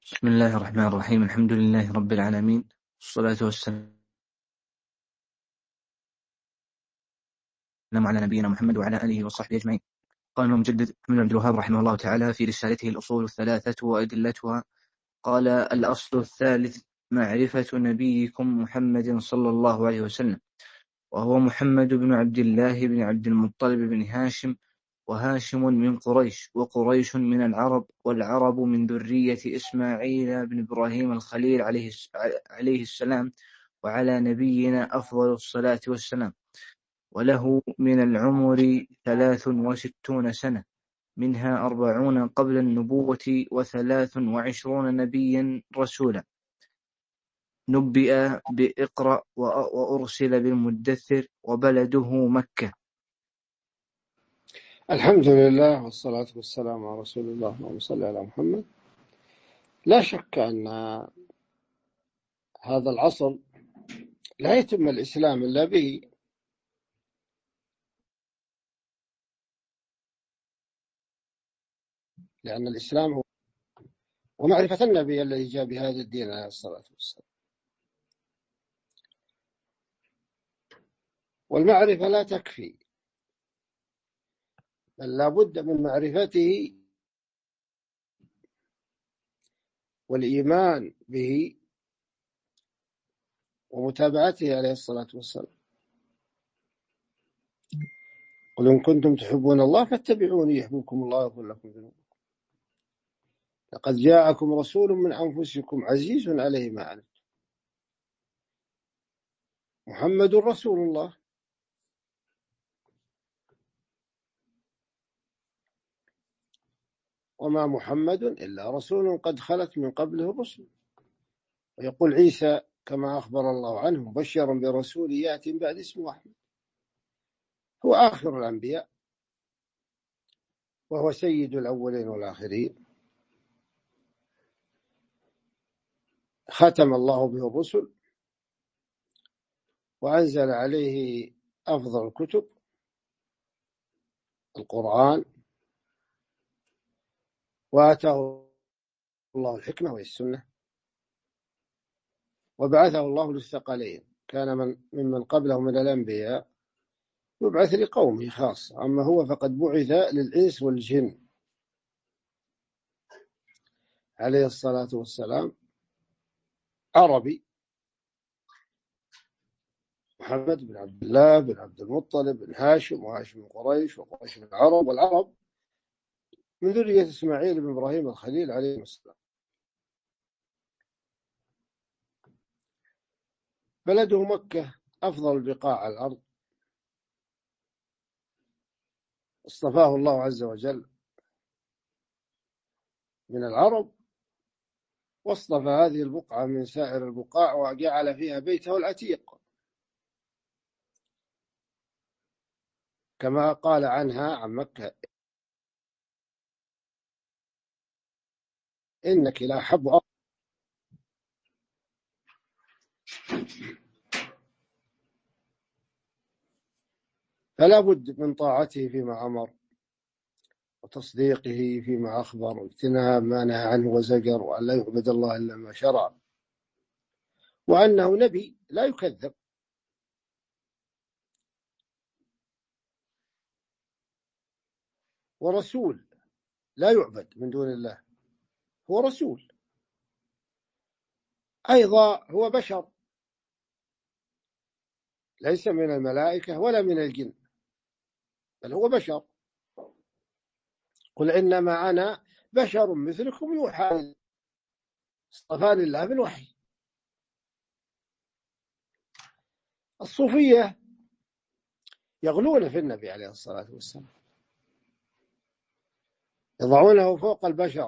بسم الله الرحمن الرحيم. الحمد لله رب العالمين، والصلاة والسلام على نبينا محمد وعلى آله وصحبه أجمعين. قال المجدد محمد بن عبد الوهاب رحمه الله تعالى في رسالته الأصول الثلاثة وأدلتها، قال: الأصل الثالث معرفة نبيكم محمد صلى الله عليه وسلم، وهو محمد بن عبد الله بن عبد المطلب بن هاشم، وهاشم من قريش، وقريش من العرب، والعرب من ذرية إسماعيل بن إبراهيم الخليل عليه السلام، وعلى نبينا أفضل الصلاة والسلام. وله من العمر 63 سنة، منها 40 قبل النبوة، و23 نبيا رسولا. نبئ بإقرأ وأرسل بالمدثر، وبلده مكة. الحمد لله والصلاة والسلام على رسول الله. اللهم صل على محمد. لا شك أن هذا العصر لا يتم الإسلام إلا به، لأن الإسلام هو ومعرفة النبي الذي جاء بهذا الدين عليه الصلاة والسلام. والمعرفة لا تكفي، بل لا بد من معرفته والإيمان به ومتابعته عليه الصلاة والسلام. قل إن كنتم تحبون الله فاتبعوني يحببكم الله ويغفر لكم ذنوبكم. لقد جاءكم رسول من أنفسكم عزيز عليه ما عنتم محمد رسول الله. وما محمد إلا رسول قد خلت من قبله الرسل. ويقول عيسى كما أخبر الله عنه مبشرا برسول يأتي من بعد اسمه أحمد، هو آخر الأنبياء وهو سيد الأولين والآخرين. ختم الله به الرسل وأنزل عليه أفضل الكتب القرآن، وآتاه الله الحكمة والسنة، وبعثه الله للثقلين. كان ممن قبله من الأنبياء يبعث لقومه خاصة، أما هو فقد بعث للإنس والجن عليه الصلاة والسلام. عربي، محمد بن عبد الله بن عبد المطلب بن هاشم، وهاشم من قريش، وقريش من العرب، والعرب من ذرية إسماعيل بن إبراهيم الخليل عليه السلام. بلده مكة أفضل البقاع على الأرض، اصطفاه الله عز وجل من العرب، واصطفى هذه البقعة من سائر البقاع، وجعل فيها بيته العتيق، كما قال عنها عن مكة: إنك لأحب أرض. فلا بد من طاعته فيما أمر، وتصديقه فيما أخبر، واجتناب ما نهى عنه وزجر، وأن لا يعبد الله إلا ما شرع، وأنه نبي لا يكذب، ورسول لا يعبد من دون الله، هو رسول. أيضا هو بشر، ليس من الملائكة ولا من الجن، بل هو بشر. قل إنما أنا بشر مثلكم يوحى، اصطفاني الله بالوحي. الصوفية يغلون في النبي عليه الصلاة والسلام، يضعونه فوق البشر،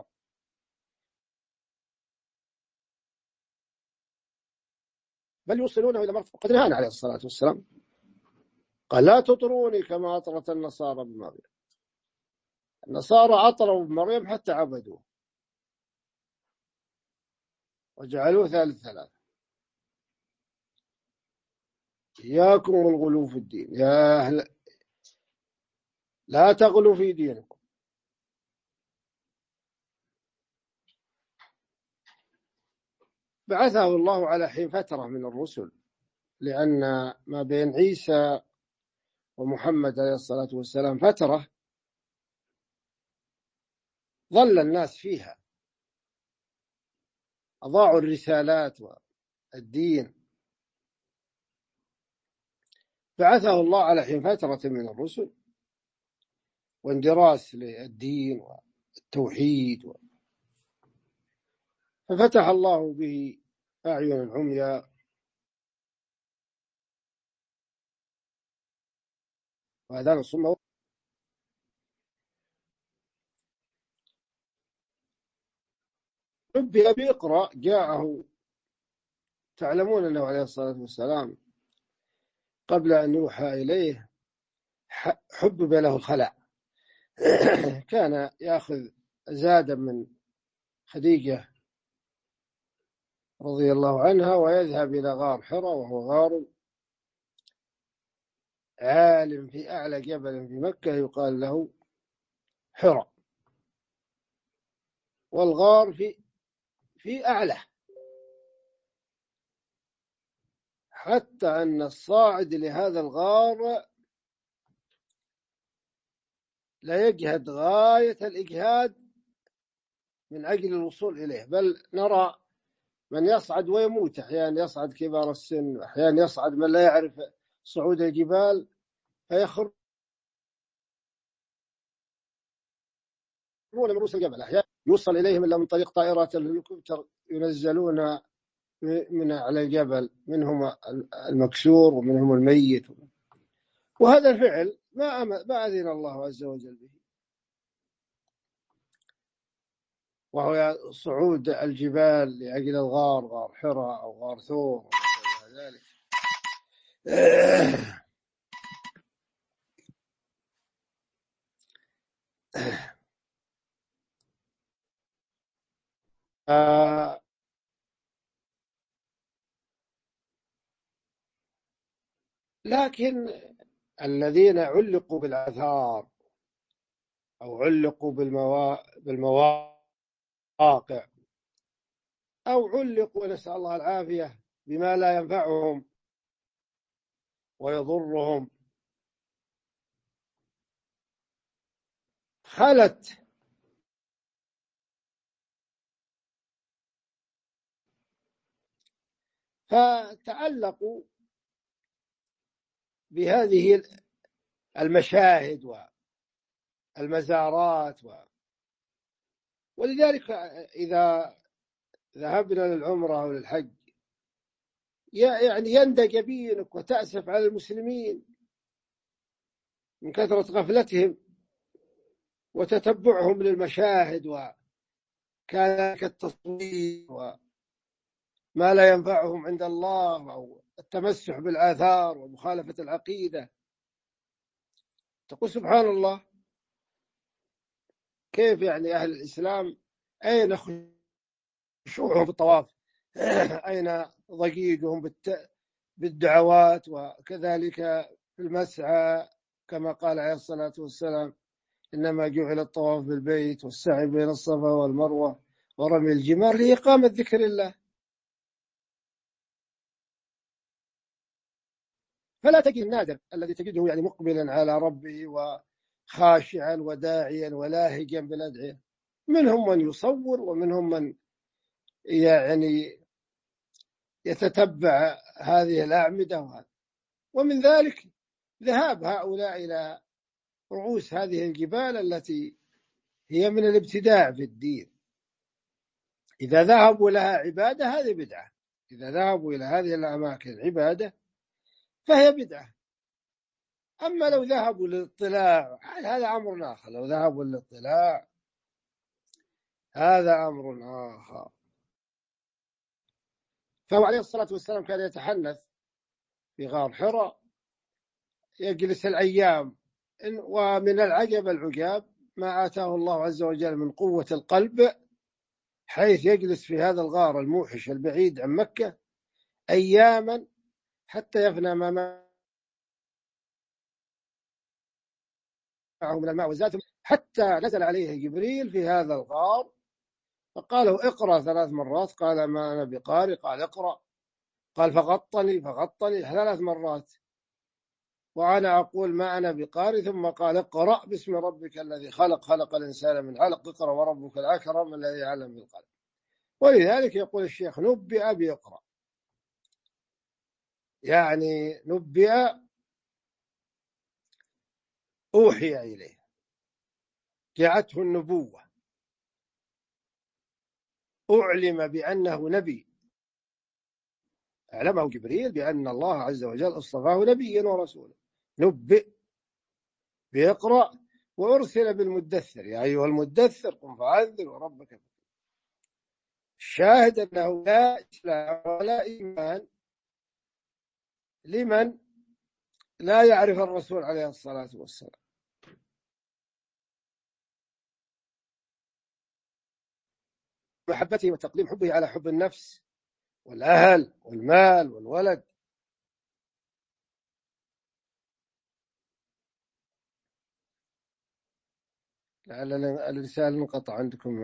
بل يوصلونه إلى مرتبة. قد نهانا عليه الصلاة والسلام، قال: لا تطروني كما أطرت النصارى بمريم. النصارى أطروا بمريم حتى عبدوه وجعلوه ثالث ثلاثة. إياكم والغلو في الدين، يا أهل لا تغلوا في دينكم. بعثه الله على حين فترة من الرسل، لأن ما بين عيسى ومحمد عليه الصلاة والسلام فترة ظل الناس فيها، أضاعوا الرسالات والدين. بعثه الله على حين فترة من الرسل واندراس للدين والتوحيد، ففتح الله به أعين عمياء وآذان صم. نبئ بإقرأ جاءه، تعلمون أنه عليه الصلاة والسلام قبل أن يوحى إليه حبب له الخلاء. كان يأخذ زادا من خديجة رضي الله عنها ويذهب إلى غار حراء، وهو غار عالم في أعلى جبل في مكة يقال له حراء، والغار في أعلى، حتى أن الصاعد لهذا الغار لا يجهد غاية الإجهاد من أجل الوصول إليه، بل نرى من يصعد ويموت، أحيانا يصعد كبار السن، أحيانا يصعد من لا يعرف صعود الجبال فيخرون من رؤوس الجبل، أحيانا يوصل إليهم إلا من طريق طائرات الهليكوبتر ينزلون من على الجبل، منهم المكسور ومنهم الميت، وهذا الفعل ما أذن الله عز وجل به، وهو صعود الجبال لأجل الغار، غار حراء أو غار ثور وما ذلك. لكن الذين علقوا بالآثار أو علقوا بالمواقع أو علقوا، نسأل الله العافية، بما لا ينفعهم ويضرهم، خلت فتعلقوا بهذه المشاهد والمزارات ولذلك إذا ذهبنا للعمرة أو للحج يعني يندى جبينك وتأسف على المسلمين من كثرة غفلتهم وتتبعهم للمشاهد وكذلك التصوير وما لا ينفعهم عند الله أو التمسح بالآثار ومخالفة العقيدة. تقول سبحان الله، كيف يعني أهل الإسلام أين خشوعهم في الطواف؟ أين ضجيجهم بالدعوات؟ وكذلك في المسعى كما قال عليه الصلاة والسلام: إنما جعل الطواف بالبيت والسعي بين الصفا والمروة ورمي الجمار لإقامة ذكر الله. فلا تجد النادر الذي تجده يعني مقبلا على ربه وخاشعا وداعيا ولاهجا بالأدعية، منهم من يصور ومنهم من يعني يتتبع هذه الأعمدة، ومن ذلك ذهاب هؤلاء إلى رؤوس هذه الجبال التي هي من الابتداع في الدين. إذا ذهبوا لها عبادة هذه بدعة، إذا ذهبوا إلى هذه الأماكن عبادة فهي بدعة. أما لو ذهبوا للاطلاع هذا أمر آخر، لو ذهبوا للاطلاع هذا أمر آخر. فهو عليه الصلاة والسلام كان يتحنث في غار حراء، يجلس الأيام، ومن العجب العجاب ما آتاه الله عز وجل من قوة القلب، حيث يجلس في هذا الغار الموحش البعيد عن مكة أياما حتى يفنى ما معه من الماء والزاد، حتى نزل عليه جبريل في هذا الغار فقاله اقرأ 3 مرات، قال ما أنا بقارئ، قال اقرأ، قال فغطني 3 مرات، وأنا أقول ما أنا بقارئ، ثم قال اقرأ باسم ربك الذي خلق، خلق الإنسان من علق، اقرأ وربك الأكرم الذي علم بالقلم. ولذلك يقول الشيخ نبئ بيقرأ، يعني نبئ أوحي إليه، جاءته النبوة، أعلم بأنه نبي، أعلمه جبريل بأن الله عز وجل اصطفاه نبيا ورسولا. نبئ بيقرأ، وأرسل بالمدثر، يا أيها المدثر قم فأنذر وربك. الشاهد أنه لا إسلام ولا إيمان لمن لا يعرف الرسول عليه الصلاة والسلام. محبته وتقديم حبه على حب النفس والأهل والمال والولد. لعل الرسالة انقطع عندكم.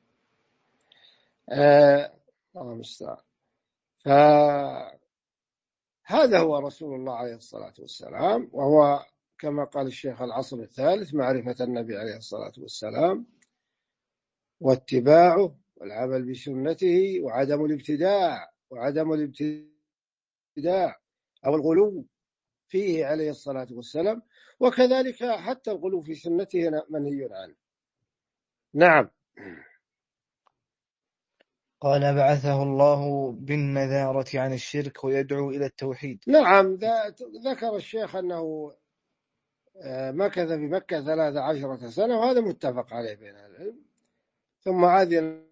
الله المستعان. فهذا هو رسول الله عليه الصلاة والسلام، وهو كما قال الشيخ العصر الثالث معرفة النبي عليه الصلاة والسلام واتباعه والعمل بسنته وعدم الابتداع أو الغلو فيه عليه الصلاة والسلام، وكذلك حتى الغلو في سنته منهي عنه. نعم. قال بعثه الله بالنذارة عن الشرك ويدعو إلى التوحيد. نعم، ذكر الشيخ أنه مكث بمكة 13 سنة، وهذا متفق عليه بين العلم. ثم أذن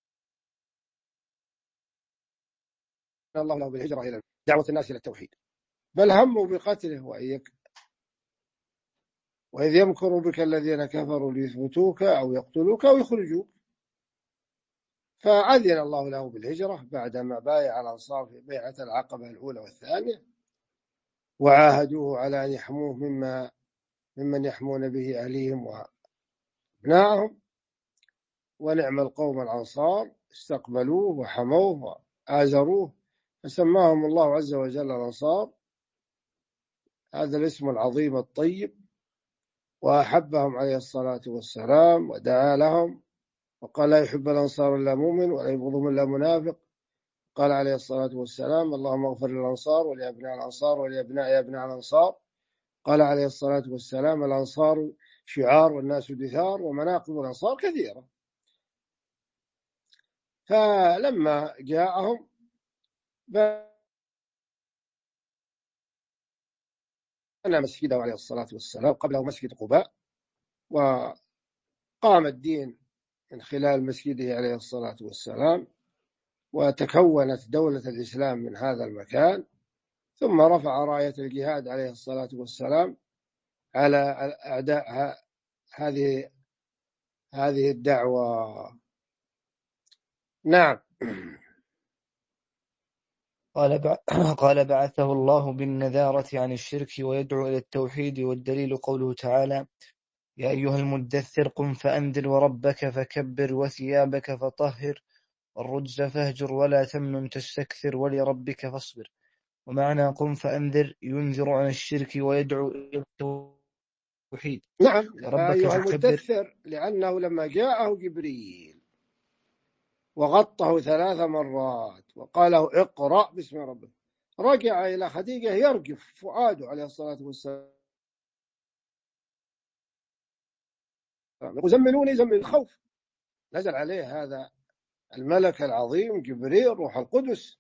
الله له بالهجرة إلى دعوة الناس إلى التوحيد، بل هموا بقتله وإذ يمكر بك الذين كفروا ليثبتوك أو يقتلوك أو يخرجوك. فأذن الله له بالهجرة بعدما بايع الأنصار في بيعة العقبة الأولى والثانية، وعاهدوه على أن يحموه ممن يحمون به أهليهم وابنائهم. ونعم القوم الأنصار، استقبلوه وحموه وآزروه، فسماهم الله عز وجل الأنصار، هذا الاسم العظيم الطيب. وأحبهم عليه الصلاة والسلام ودعا لهم، وقال لا يحب الأنصار إلا مؤمن ولا يبغضهم إلا منافق. قال عليه الصلاة والسلام اللهم اغفر للأنصار ولأبناء الأنصار ولأبناء أبناء الأنصار. قال عليه الصلاة والسلام الأنصار شعار والناس دثار، ومناقب الأنصار كثيرة. فلما جاءهم بنى مسجده عليه الصلاة والسلام، قبله مسجد قباء، وقام الدين من خلال مسجده عليه الصلاة والسلام، وتكونت دولة الإسلام من هذا المكان. ثم رفع راية الجهاد عليه الصلاة والسلام على أعداء هذه الدعوة. نعم. قال بعثه الله بالنذارة عن الشرك ويدعو إلى التوحيد، والدليل قوله تعالى يا أيها المدثر قم فأنذر وربك فكبر وثيابك فطهر والرجز فاهجر ولا تمنن تستكثر ولربك فاصبر. ومعنى قم فأنذر ينذر عن الشرك ويدعو إلى التوحيد. نعم، وربك أيها فكبر، المدثر، لأنه لما جاءه جبريل وغطه 3 مرات وقاله اقرأ باسم ربك، رجع إلى خديجة يرجف فؤاده عليه الصلاة والسلام، يقول زملوني زمل الخوف. نزل عليه هذا الملك العظيم جبريل روح القدس.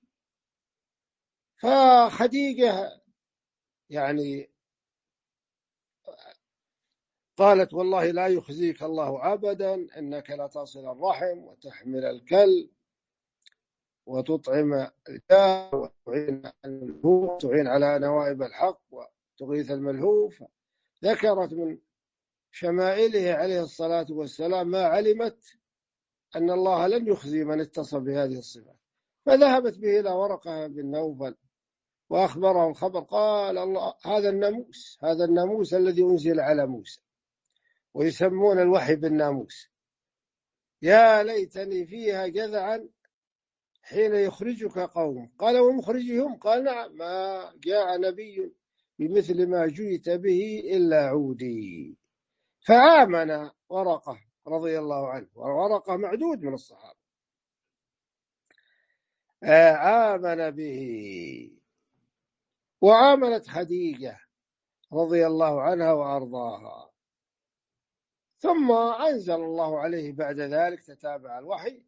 فخديجة يعني قالت والله لا يخزيك الله أبدا، إنك لا تصل الرحم وتحمل الكل وتطعم الجار وتعين الملهوف، تعين على نوائب الحق وتغيث الملهوف. ذكرت من شمائله عليه الصلاة والسلام ما علمت أن الله لن يخزي من اتصف بهذه الصفات. فذهبت به إلى ورقة بن نوفل وأخبره الخبر، قال الله هذا الناموس الذي أنزل على موسى، ويسمون الوحي بالناموس. يا ليتني فيها جذعا حين يخرجك قوم. قال ومخرجهم؟ قال نعم، ما جاء نبي بمثل ما جئت به إلا عودي. فآمن ورقة رضي الله عنه، ورقة معدود من الصحابة، آمن به، وآمنت خديجة رضي الله عنها وأرضاها. ثم أنزل الله عليه بعد ذلك، تتابع الوحي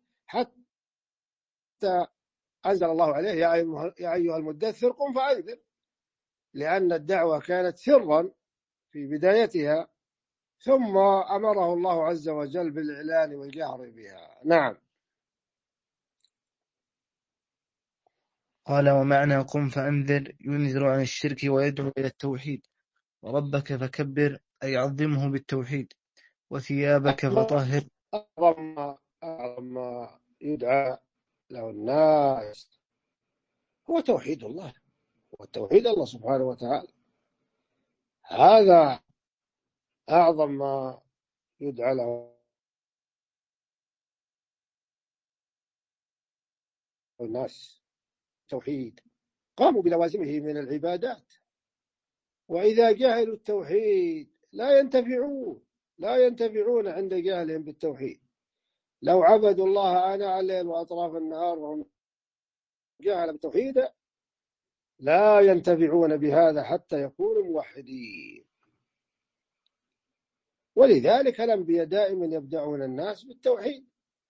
حتى أنزل الله عليه يا أيها المدثر قم فأنذر، لأن الدعوة كانت سرا في بدايتها، ثم أمره الله عز وجل بالإعلان والجهر بها. نعم. قال ومعنى قم فأنذر ينذر عن الشرك ويدعو إلى التوحيد، وربك فكبر أي عظمه بالتوحيد، وثيابك فطهر. أعظم ما يدعى له الناس هو توحيد الله، وتوحيد الله سبحانه وتعالى، هذا أعظم ما يدعى له الناس، توحيد. قاموا بلوازمه من العبادات، وإذا جهلوا التوحيد لا ينتفعون عند جهلهم بالتوحيد. لو عبدوا الله آناء الليل وأطراف النهار وهم جهل بالتوحيد لا ينتفعون بهذا حتى يكونوا موحدين. ولذلك الأنبياء دائما يبدأون الناس بالتوحيد.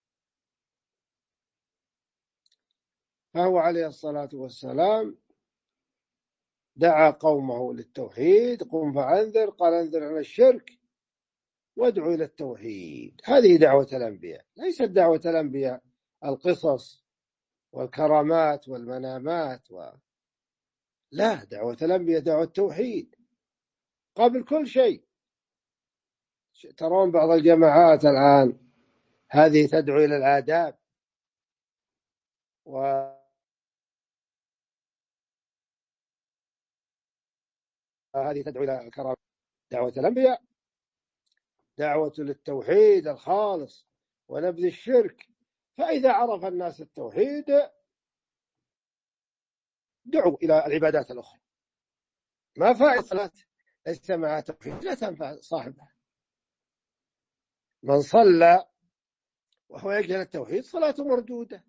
فهو عليه الصلاة والسلام دعا قومه للتوحيد، قم فأنذر، قال انذر عن الشرك وادعو إلى التوحيد. هذه دعوة الأنبياء، ليست دعوة الأنبياء القصص والكرامات والمنامات لا، دعوة الأنبياء دعوة التوحيد قبل كل شيء. ترون بعض الجماعات الآن هذه تدعو إلى الآداب، وهذه تدعو إلى الكرامات. دعوة الأنبياء دعوة للتوحيد الخالص ونبذ الشرك. فإذا عرف الناس التوحيد دعوا إلى العبادات الأخرى. ما فائدة الصلاة ليس معها توحيد؟ لا تنفع صاحبها. من صلى وهو يجهل التوحيد صلاته مردودة،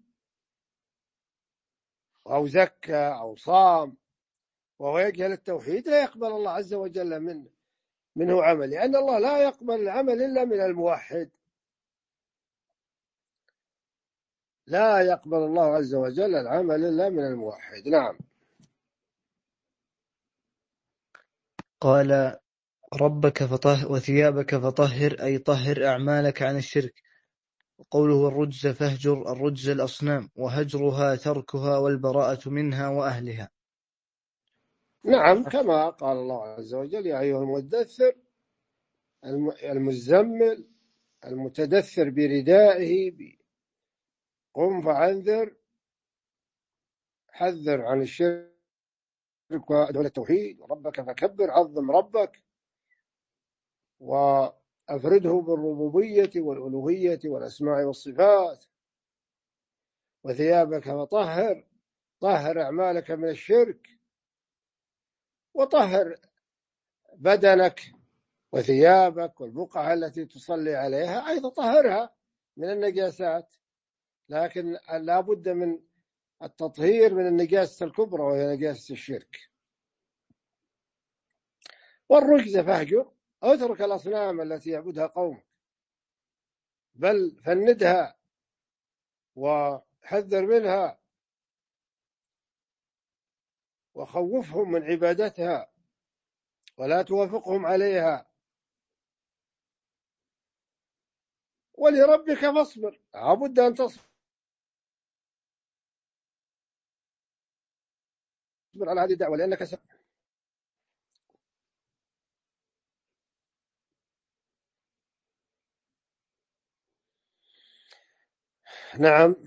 أو زكى أو صام وهو يجهل التوحيد لا يقبل الله عز وجل منه عمل، لأن الله لا يقبل العمل إلا من الموحد. لا يقبل الله عز وجل العمل إلا من الموحد. نعم. قال ربك فطهر وثيابك فطهر أي طهر أعمالك عن الشرك. وقوله الرجز فاهجر، الرجز الأصنام، وهجرها تركها والبراءة منها وأهلها. نعم، كما قال الله عز وجل يا أيها المدثر المزمل المتدثر بردائه قم فأنذر، حذر عن الشرك وادعو إلى التوحيد، وربك فكبر، عظم ربك وأفرده بالربوبية والألوهية والأسماء والصفات. وثيابك فطهر، طهر أعمالك من الشرك، وطهر بدنك وثيابك والبقعة التي تصلي عليها أيضا طهرها من النجاسات، لكن لا بد من التطهير من النجاسة الكبرى وهي نجاسة الشرك. والرجز فاهجر، اترك الأصنام التي يعبدها قومك، بل فندها وحذر منها وخوفهم من عبادتها ولا توافقهم عليها. ولربك فاصبر، لابد أن تصبر على هذه الدعوة لأنك نعم.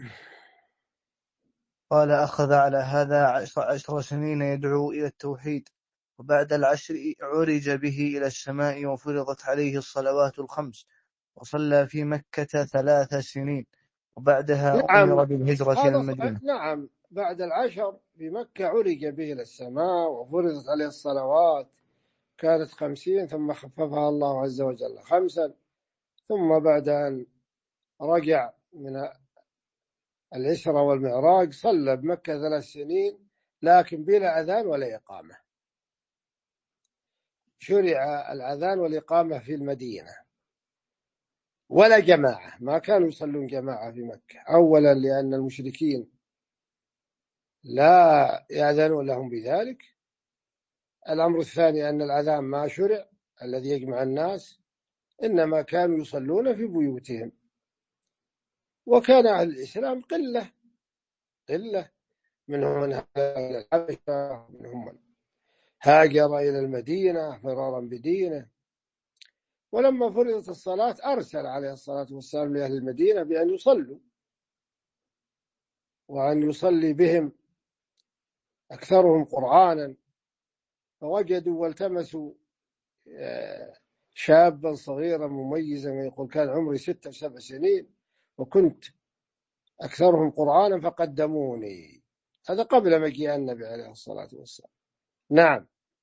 قال أخذ على هذا 10 سنين يدعو إلى التوحيد، وبعد 10 عرج به إلى السماء وفرضت عليه الصلوات الخمس، وصلى في مكة 3 سنين، وبعدها نعم، أمر بالهجرة إلى المدينة. نعم، بعد العشر بمكة عرج به إلى السماء وفرضت عليه الصلوات، كانت 50 ثم خففها الله عز وجل 5. ثم بعد أن رجع من الإسرى والمعراج صلى بمكة 3 سنين، لكن بلا أذان ولا إقامة. شرع الأذان والإقامة في المدينة، ولا جماعة، ما كانوا يصلون جماعة في مكة. أولا لأن المشركين لا يأذنون لهم بذلك. الأمر الثاني أن الأذان ما شرع الذي يجمع الناس، إنما كانوا يصلون في بيوتهم. وكان أهل الإسلام قلة، منهم من هاجر إلى الحبشة، منهم من هاجر إلى المدينة فرارا بدينه. ولما فرضت الصلاة أرسل عليه الصلاة والسلام لأهل المدينة بأن يصلوا، وأن يصلي بهم أكثرهم قرآنا. فوجدوا والتمسوا شابا صغيرا مميزا، يقول كان عمري 6 و7 سنين وكنت أكثرهم قرآنا فقدموني. هذا قبل مجيء النبي عليه الصلاة والسلام. نعم.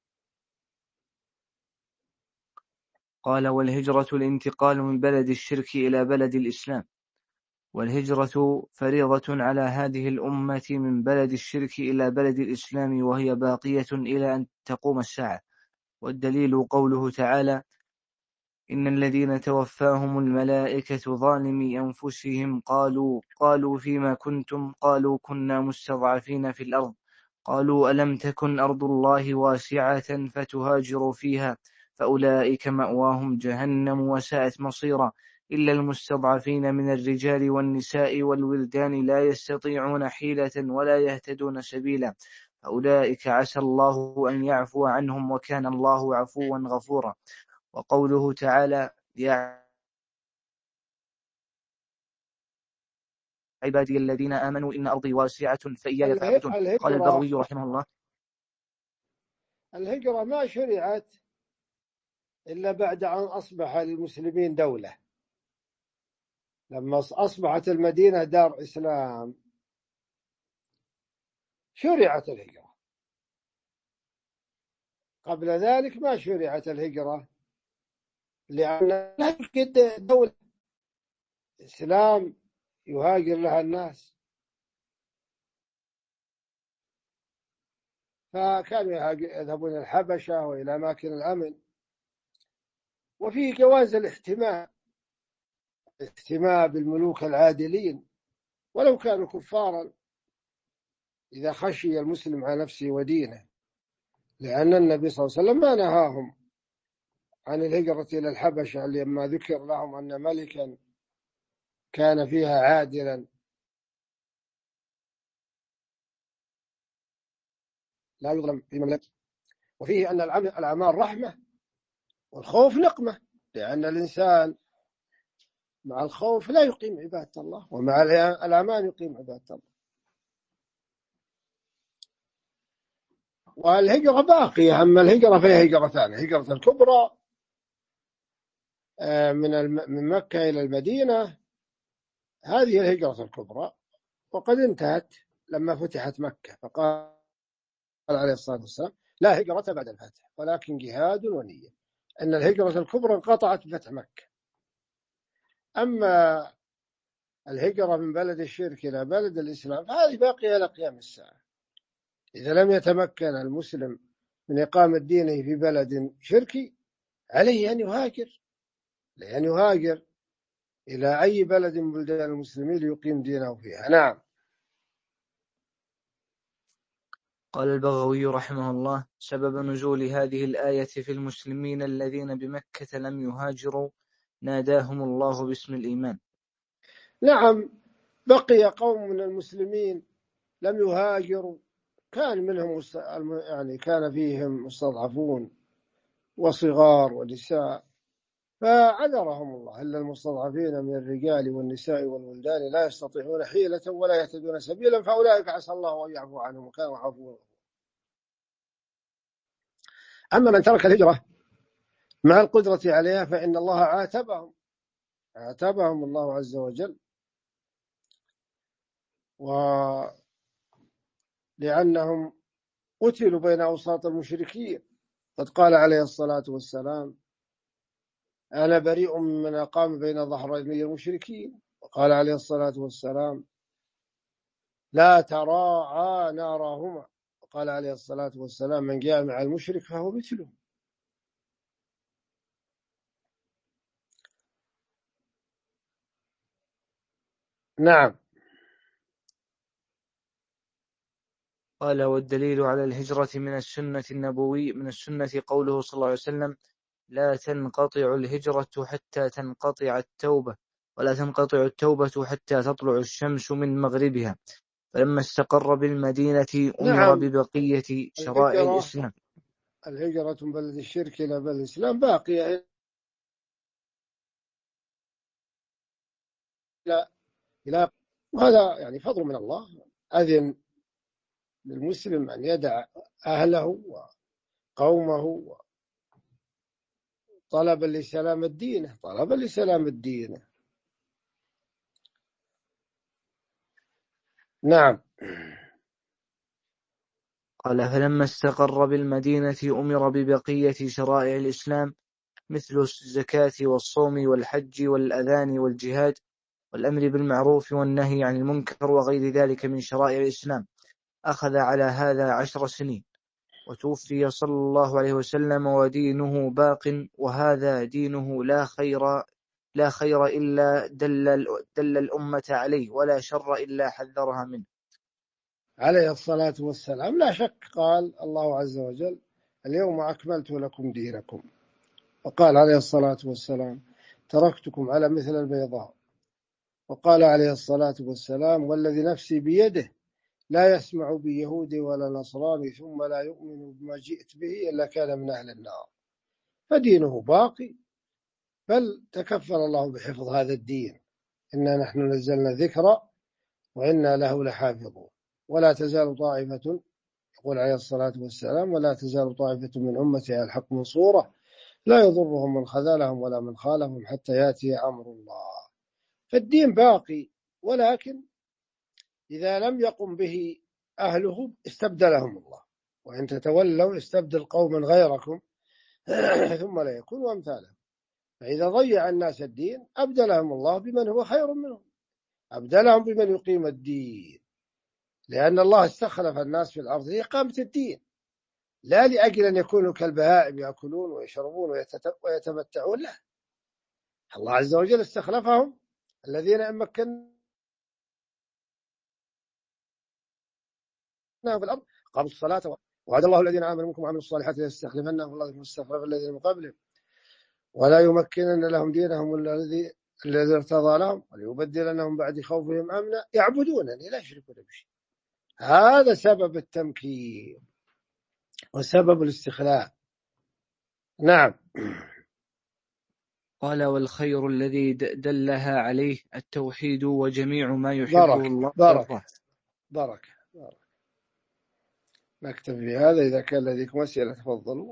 قال: والهجرة الانتقال من بلد الشرك إلى بلد الإسلام، والهجرة فريضة على هذه الأمة من بلد الشرك إلى بلد الإسلام، وهي باقية إلى أن تقوم الساعة. والدليل قوله تعالى: إن الذين توفاهم الملائكة ظالمي أنفسهم قالوا فيما كنتم؟ قالوا كنا مستضعفين في الأرض. قالوا ألم تكن أرض الله واسعة فتهاجروا فيها، فأولئك مأواهم جهنم وساءت مصيرا، إلا المستضعفين من الرجال والنساء والولدان لا يستطيعون حيلة ولا يهتدون سبيلا، فأولئك عسى الله أن يعفو عنهم وكان الله عفوا غفورا. وقوله تعالى: يا عبادي الذين آمنوا إن أرضي واسعة فإياي فاعبدون. قال البغوي رحمه الله: الهجرة ما شرعت إلا بعد أن أصبح للمسلمين دولة. لما أصبحت المدينة دار إسلام شرعت الهجرة. قبل ذلك ما شرعت الهجرة، لأن لا يوجد دولة إسلام يهاجر لها الناس، فكانوا يذهبون إلى الحبشة وإلى أماكن الأمن. وفيه جواز الاحتماء بالملوك العادلين ولو كانوا كفارا، إذا خشي المسلم على نفسه ودينه، لأن النبي صلى الله عليه وسلم ما نهاهم عن الهجرة إلى الحبشة لما ذكر لهم أن ملكا كان فيها عادلا لا يظلم في مملكته. وفيه أن الأعمال رحمة والخوف نقمة، لأن الإنسان مع الخوف لا يقيم عبادة الله، ومع الأمان يقيم عبادة الله. والهجرة باقية. أما الهجرة فهي هجرتان: هجرة الكبرى من مكة إلى المدينة، هذه الهجرة الكبرى، وقد انتهت لما فتحت مكة، فقال عليه الصلاة والسلام: لا هجرة بعد الفتح ولكن جهاد ونية. أن الهجرة الكبرى انقطعت بفتح مكة. أما الهجرة من بلد الشرك إلى بلد الإسلام فهذه باقية إلى قيام الساعة. إذا لم يتمكن المسلم من إقامة دينه في بلد شركي عليه أن يهاجر، إلى أي بلد من بلدان المسلمين ليقيم دينه فيها. نعم. قال البغوي رحمه الله: سبب نزول هذه الآية في المسلمين الذين بمكة لم يهاجروا ناداهم الله باسم الإيمان. نعم، بقي قوم من المسلمين لم يهاجروا، كان منهم كان فيهم مستضعفون وصغار ونساء، فعذرهم الله. إلا المستضعفين من الرجال والنساء والولدان لا يستطيعون حيلة ولا يهتدون سبيلا، فأولئك عسى الله أن يعفو عنهم وكان عفوا. أما من ترك الهجرة مع القدرة عليها فإن الله عاتبهم عاتبهم الله عز وجل، ولأنهم قتلوا بين أوساط المشركين. قد قال عليه الصلاة والسلام: أنا بريء من أقام بين ظهراني المشركين. وقال عليه الصلاة والسلام: لا تراعى نارهما. وقال عليه الصلاة والسلام: من جاء مع المشرك فهو مثله. نعم. قال: والدليل على الهجرة من السنة النبوي من السنة قوله صلى الله عليه وسلم: لا تنقطع الهجرة حتى تنقطع التوبة، ولا تنقطع التوبة حتى تطلع الشمس من مغربها. فلما استقر بالمدينة أمر نعم. ببقية شرائع الإسلام. الهجرة من بلد الشرك إلى بلد الإسلام باقية إلى وهذا يعني فضل من الله. أذن للمسلم أن يدع أهله وقومه طلبا لسلامة دينه، طلبا لسلامة دينه. نعم. قال: فلما استقر بالمدينة أمر ببقية شرائع الإسلام، مثل الزكاة والصوم والحج والأذان والجهاد والأمر بالمعروف والنهي عن المنكر وغير ذلك من شرائع الإسلام. أخذ على هذا 10 سنين، وتوفي صلى الله عليه وسلم ودينه باق، وهذا دينه لا خير إلا دل الأمة عليه، ولا شر إلا حذرها منه. عليه الصلاة والسلام لا شك قال الله عز وجل: اليوم أكملت لكم دينكم. وقال عليه الصلاة والسلام: تركتكم على مثل البيضاء. وقال عليه الصلاة والسلام: والذي نفسي بيده لا يسمع بيهودي ولا نصراني ثم لا يؤمن بما جئت به إلا كان من أهل النار. فدينه باقي، بل تكفل الله بحفظ هذا الدين: إنا نحن نزلنا ذكرا وإنا له لحافظون. ولا تزال طائفة، يقول عليه الصلاة والسلام: ولا تزال طائفة من أمتي على الحق منصورة لا يضرهم من خذلهم ولا من خالفهم حتى يأتي أمر الله. فالدين باقي، ولكن إذا لم يقم به أهله استبدلهم الله. وإن تتولوا استبدل قوما غيركم ثم لا يكونوا أمثالهم. فإذا ضيع الناس الدين أبدلهم الله بمن هو خير منهم، أبدلهم بمن يقيم الدين، لأن الله استخلف الناس في الأرض لإقامة الدين، لا لأجل أن يكونوا كالبهائم يأكلون ويشربون ويتمتعون. لا، الله عز وجل استخلفهم الذين إن مكنا في الأرض قاموا الصلاة وعد الله الذين آمنوا منكم وعملوا الصالحات ليستخلفنهم الله كما استخلف الذين من قبلهم ولا يمكنن لهم دينهم الذي ارتضى لهم وليبدلنهم بعد خوفهم أمنا يعبدونني لا يشركون بي شيئا. هذا سبب التمكين وسبب الاستخلاف. نعم. قال: والخير الذي دلها عليه التوحيد وجميع ما يحبه الله ويرضاه. بارك. نكتفي بهذا. إذا كان لديكم أسئلة تفضلوا.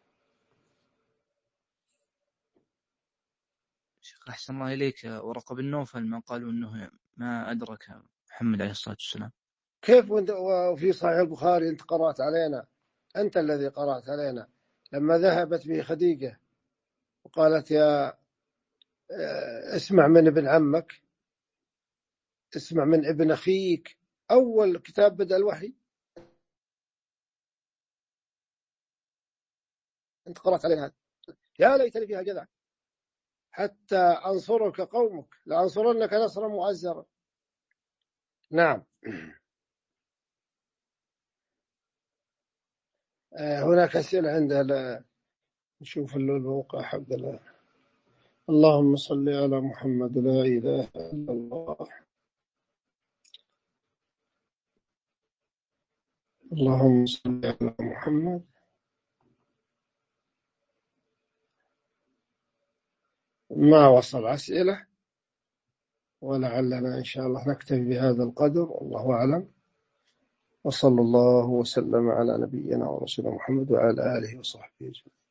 شيخ أحسن الله إليك، ورقة بن نوفل ما قالوا أنه ما أدرك محمد عليه الصلاة والسلام. كيف وفي صحيح البخاري أنت قرأت علينا، أنت الذي قرأت علينا لما ذهبت به خديجة وقالت: يا اسمع من ابن عمك، اسمع من ابن أخيك. أول كتاب بدأ الوحي أنت قرأت علينا هذا. يا ليتني فيها جدع حتى أنصرك قومك لأنصرنك نصرا مؤزرا. نعم. هناك أسئلة عندها، نشوف الموقع حق اللهم صل على محمد. لا إله إلا الله. اللهم صل على محمد. ما وصل أسئلة، ولعلنا إن شاء الله نكتفي بهذا القدر، والله أعلم. وصلى الله وسلم على نبينا ورسولنا محمد وعلى آله وصحبه أجمعين.